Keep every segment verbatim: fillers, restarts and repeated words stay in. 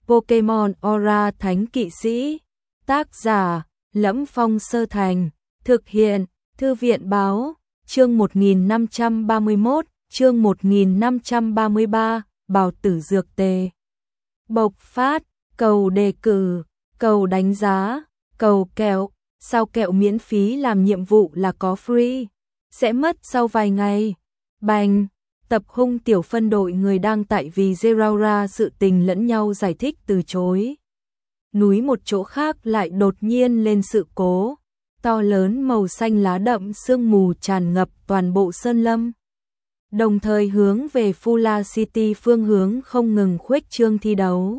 Pokemon Aura Thánh Kỵ Sĩ. Tác giả: Lẫm Phong Sơ Thành. Thực hiện: Thư viện báo. Chương một nghìn năm trăm ba mươi mốt, chương một nghìn năm trăm ba mươi ba, Bào tử dược tề. Bộc phát, cầu đề cử, cầu đánh giá, cầu kẹo, sao kẹo miễn phí làm nhiệm vụ là có free, sẽ mất sau vài ngày. Bành, tập hung tiểu phân đội người đang tại vì Zeraora sự tình lẫn nhau giải thích từ chối. Núi một chỗ khác lại đột nhiên lên sự cố, to lớn màu xanh lá đậm sương mù tràn ngập toàn bộ sơn lâm. Đồng thời hướng về Fula City phương hướng không ngừng khuếch trương thi đấu.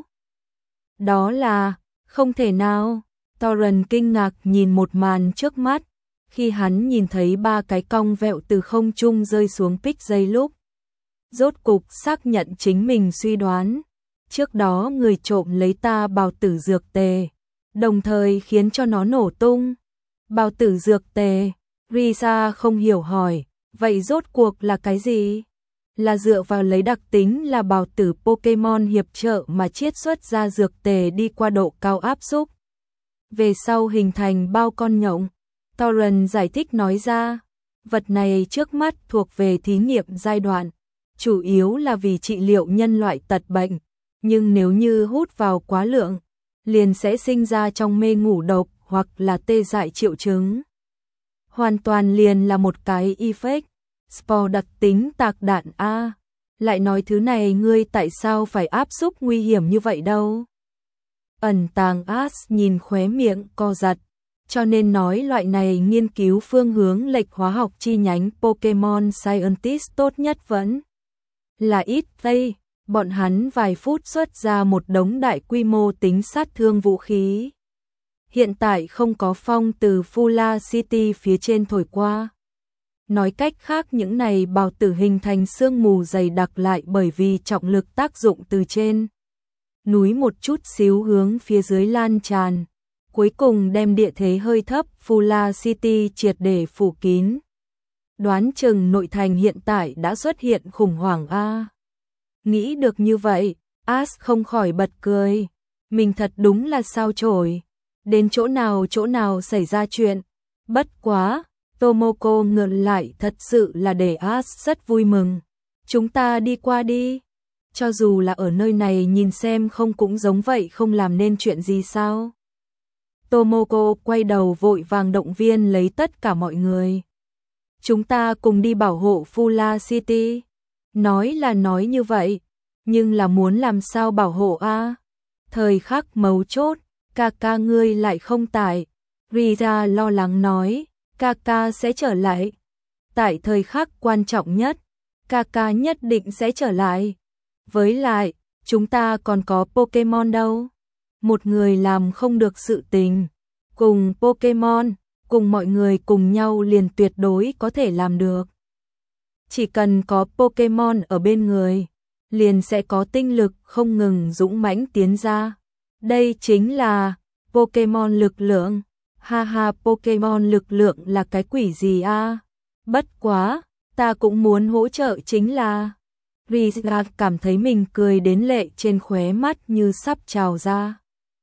Đó là, không thể nào, Torrent kinh ngạc nhìn một màn trước mắt, khi hắn nhìn thấy ba cái cong vẹo từ không trung rơi xuống pick giây lúc. Rốt cục xác nhận chính mình suy đoán, trước đó người trộm lấy ta bào tử dược tề, đồng thời khiến cho nó nổ tung. Bào tử dược tề, Risa không hiểu hỏi, vậy rốt cuộc là cái gì? Là dựa vào lấy đặc tính là bào tử Pokemon hiệp trợ mà chiết xuất ra dược tề đi qua độ cao áp xúc. Về sau hình thành bao con nhộng. Torrent giải thích nói ra, vật này trước mắt thuộc về thí nghiệm giai đoạn, chủ yếu là vì trị liệu nhân loại tật bệnh, nhưng nếu như hút vào quá lượng, liền sẽ sinh ra trong mê ngủ độc hoặc là tê dại triệu chứng. Hoàn toàn liền là một cái effect, spore đặc tính tạc đạn A. Lại nói thứ này ngươi tại sao phải áp xúc nguy hiểm như vậy đâu? Ẩn tàng Ash nhìn khóe miệng co giật, cho nên nói loại này nghiên cứu phương hướng lệch hóa học chi nhánh Pokemon Scientist tốt nhất vẫn là ít tây, bọn hắn vài phút xuất ra một đống đại quy mô tính sát thương vũ khí. Hiện tại không có phong từ Fula City phía trên thổi qua. Nói cách khác những này bào tử hình thành sương mù dày đặc lại bởi vì trọng lực tác dụng từ trên núi một chút xíu hướng phía dưới lan tràn, cuối cùng đem địa thế hơi thấp Fula City triệt để phủ kín. Đoán chừng nội thành hiện tại đã xuất hiện khủng hoảng A. Nghĩ được như vậy, Ash không khỏi bật cười. Mình thật đúng là sao chổi. Đến chỗ nào chỗ nào xảy ra chuyện. Bất quá, Tomoko ngược lại thật sự là để Ash rất vui mừng. Chúng ta đi qua đi. Cho dù là ở nơi này nhìn xem không cũng giống vậy không làm nên chuyện gì sao. Tomoko quay đầu vội vàng động viên lấy tất cả mọi người. Chúng ta cùng đi bảo hộ Fula City. Nói là nói như vậy, nhưng là muốn làm sao bảo hộ a? Thời khắc mấu chốt, ca ca ngươi lại không tại. Rita lo lắng nói, ca ca sẽ trở lại. Tại thời khắc quan trọng nhất, ca ca nhất định sẽ trở lại. Với lại, chúng ta còn có Pokemon đâu. Một người làm không được sự tình. Cùng Pokemon, cùng mọi người cùng nhau liền tuyệt đối có thể làm được. Chỉ cần có Pokemon ở bên người, liền sẽ có tinh lực không ngừng dũng mãnh tiến ra. Đây chính là Pokemon lực lượng. Ha ha, Pokemon lực lượng là cái quỷ gì a? Bất quá, ta cũng muốn hỗ trợ chính là. Risa cảm thấy mình cười đến lệ trên khóe mắt như sắp trào ra.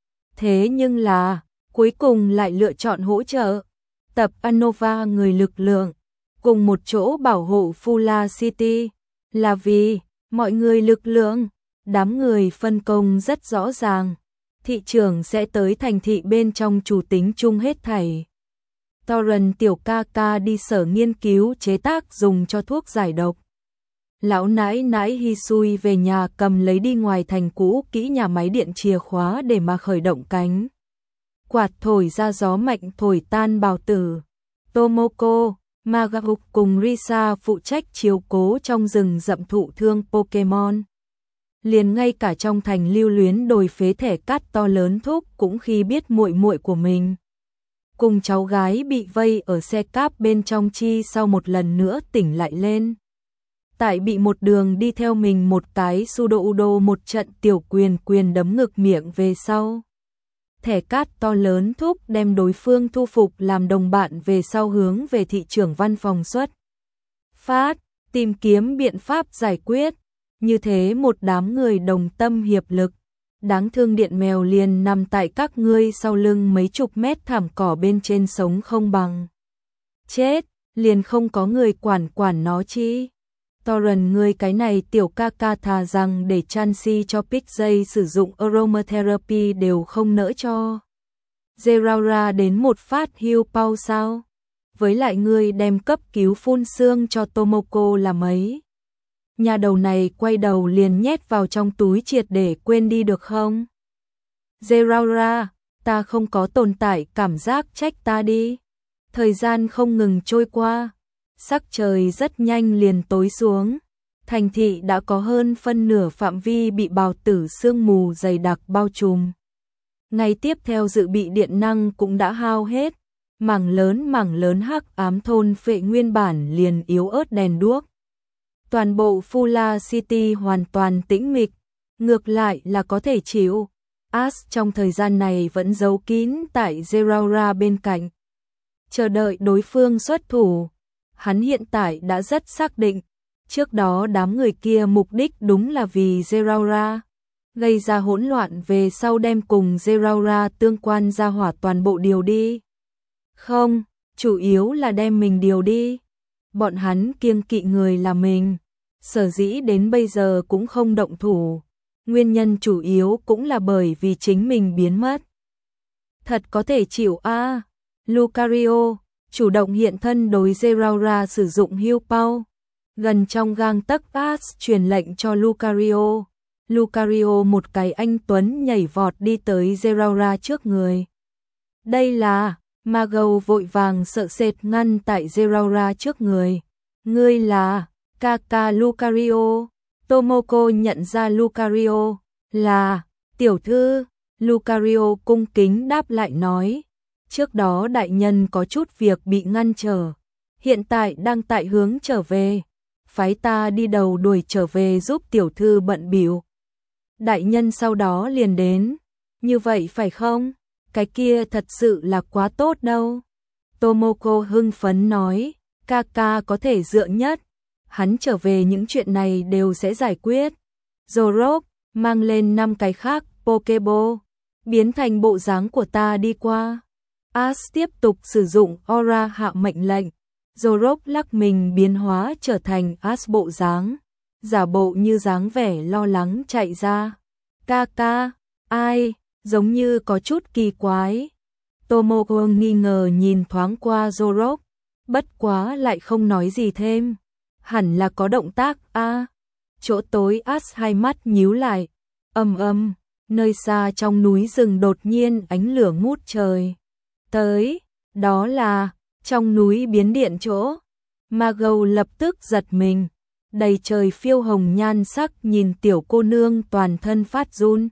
Thế nhưng là, cuối cùng lại lựa chọn hỗ trợ. Tập Unova người lực lượng, cùng một chỗ bảo hộ Fula City, là vì mọi người lực lượng, đám người phân công rất rõ ràng. Thị trưởng sẽ tới thành thị bên trong chủ tính chung hết thảy. Torrent tiểu ca ca đi sở nghiên cứu chế tác dùng cho thuốc giải độc. Lão nãi nãi Hisui về nhà cầm lấy đi ngoài thành cũ kỹ nhà máy điện chìa khóa để mà khởi động cánh quạt thổi ra gió mạnh thổi tan bào tử. Tomoko, Magaru cùng Risa phụ trách chiếu cố trong rừng rậm thụ thương Pokemon. Liền ngay cả trong thành lưu luyến đồi phế thẻ cát to lớn thúc cũng khi biết muội muội của mình cùng cháu gái bị vây ở xe cáp bên trong chi sau một lần nữa tỉnh lại lên. Tại bị một đường đi theo mình một cái sudo udo một trận tiểu quyền quyền đấm ngực miệng về sau. Thẻ cát to lớn thúc đem đối phương thu phục làm đồng bạn về sau hướng về thị trưởng văn phòng xuất phát, tìm kiếm biện pháp giải quyết. Như thế một đám người đồng tâm hiệp lực, đáng thương điện mèo liền nằm tại các ngươi sau lưng mấy chục mét thảm cỏ bên trên sống không bằng chết, liền không có người quản quản nó chi. Torrent ngươi cái này tiểu ca ca thà rằng để Chansey cho Pixie sử dụng aromatherapy đều không nỡ cho Zeraora đến một phát heal pow sao? Với lại ngươi đem cấp cứu phun xương cho Tomoko là mấy? Nhà đầu này quay đầu liền nhét vào trong túi triệt để quên đi được không? Zeraora, ta không có tồn tại cảm giác trách ta đi. Thời gian không ngừng trôi qua, sắc trời rất nhanh liền tối xuống. Thành thị đã có hơn phân nửa phạm vi bị bào tử sương mù dày đặc bao trùm. Ngày tiếp theo dự bị điện năng cũng đã hao hết, mảng lớn mảng lớn hắc ám thôn phệ nguyên bản liền yếu ớt đèn đuốc. Toàn bộ Fula City hoàn toàn tĩnh mịch, ngược lại là có thể chịu. Ash trong thời gian này vẫn giấu kín tại Zeraora bên cạnh, chờ đợi đối phương xuất thủ. Hắn hiện tại đã rất xác định, trước đó đám người kia mục đích đúng là vì Zeraora, gây ra hỗn loạn về sau đem cùng Zeraora tương quan ra hỏa toàn bộ điều đi. Không, chủ yếu là đem mình điều đi. Bọn hắn kiêng kỵ người là mình, sở dĩ đến bây giờ cũng không động thủ. Nguyên nhân chủ yếu cũng là bởi vì chính mình biến mất. Thật có thể chịu a. À, Lucario chủ động hiện thân đối Zeraora sử dụng heal pow. Gần trong gang tấc Ash truyền lệnh cho Lucario. Lucario một cái anh tuấn nhảy vọt đi tới Zeraora trước người. Đây là, Mago vội vàng sợ sệt ngăn tại Zeraora trước người. Ngươi là, Kaka Lucario. Tomoko nhận ra Lucario, là, tiểu thư. Lucario cung kính đáp lại nói. Trước đó đại nhân có chút việc bị ngăn trở, hiện tại đang tại hướng trở về, phái ta đi đầu đuổi trở về giúp tiểu thư bận bịu. Đại nhân sau đó liền đến, như vậy phải không? Cái kia thật sự là quá tốt đâu. Tomoko hưng phấn nói, Kaka có thể dựa nhất, hắn trở về những chuyện này đều sẽ giải quyết. Zorok mang lên năm cái khác Pokeball, biến thành bộ dáng của ta đi qua. Ash tiếp tục sử dụng aura hạ mệnh lệnh. Zorok lắc mình biến hóa trở thành Ash bộ dáng, giả bộ như dáng vẻ lo lắng chạy ra. Kaka, ai, giống như có chút kỳ quái. Tomoko nghi ngờ nhìn thoáng qua Zorok, bất quá lại không nói gì thêm. Hẳn là có động tác a. À, chỗ tối Ash hai mắt nhíu lại. Ầm ầm, nơi xa trong núi rừng đột nhiên ánh lửa ngút trời. Tới, đó là trong núi biến điện chỗ. Mago lập tức giật mình, đầy trời phiêu hồng nhan sắc nhìn tiểu cô nương toàn thân phát run.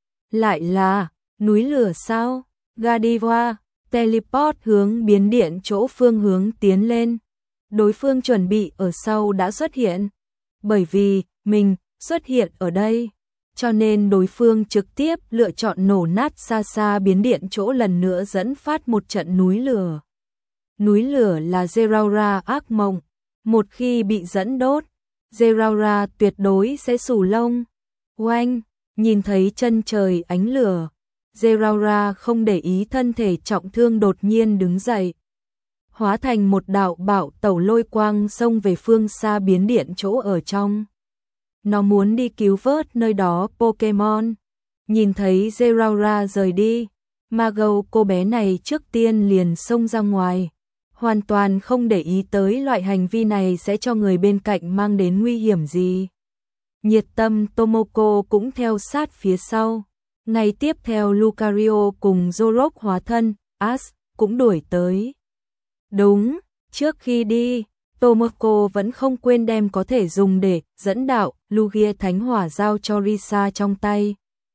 Lại là núi lửa sao? Godiva teleport hướng biến điện chỗ phương hướng tiến lên. Đối phương chuẩn bị ở sau đã xuất hiện, bởi vì mình xuất hiện ở đây, cho nên đối phương trực tiếp lựa chọn nổ nát xa xa biến điện chỗ lần nữa dẫn phát một trận núi lửa. Núi lửa là Zeraora ác mộng, một khi bị dẫn đốt, Zeraora tuyệt đối sẽ xù lông. Oanh, nhìn thấy chân trời ánh lửa, Zeraora không để ý thân thể trọng thương đột nhiên đứng dậy, hóa thành một đạo bạo tẩu lôi quang xông về phương xa biến điện chỗ ở trong. Nó muốn đi cứu vớt nơi đó Pokemon. Nhìn thấy Zeraora rời đi, Mago cô bé này trước tiên liền xông ra ngoài, hoàn toàn không để ý tới loại hành vi này sẽ cho người bên cạnh mang đến nguy hiểm gì. Nhiệt tâm Tomoko cũng theo sát phía sau. Ngày tiếp theo Lucario cùng Zorok hóa thân, Ash cũng đuổi tới. Đúng, trước khi đi, Tomoko vẫn không quên đem có thể dùng để dẫn đạo Lugia Thánh Hỏa giao cho Risa trong tay.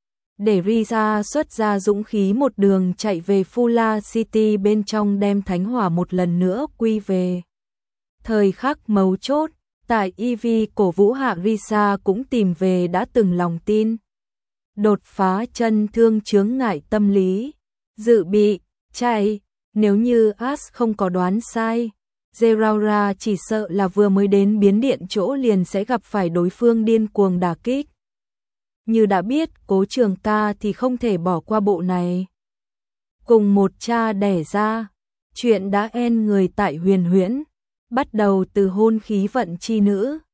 Để Risa xuất ra dũng khí một đường chạy về Fula City bên trong đem Thánh Hỏa một lần nữa quy về. Thời khắc mấu chốt, tại Eevee cổ vũ hạ Risa cũng tìm về đã từng lòng tin. Đột phá chân thương chướng ngại tâm lý. Dự bị, chạy, nếu như Ash không có đoán sai, Zeraora chỉ sợ là vừa mới đến biến điện chỗ liền sẽ gặp phải đối phương điên cuồng đả kích. như đã biết Cố Trường Ca thì không thể bỏ qua bộ này. Cùng một cha đẻ ra, chuyện đã en người tại Huyền Huyễn, bắt đầu từ hôn khí vận chi nữ,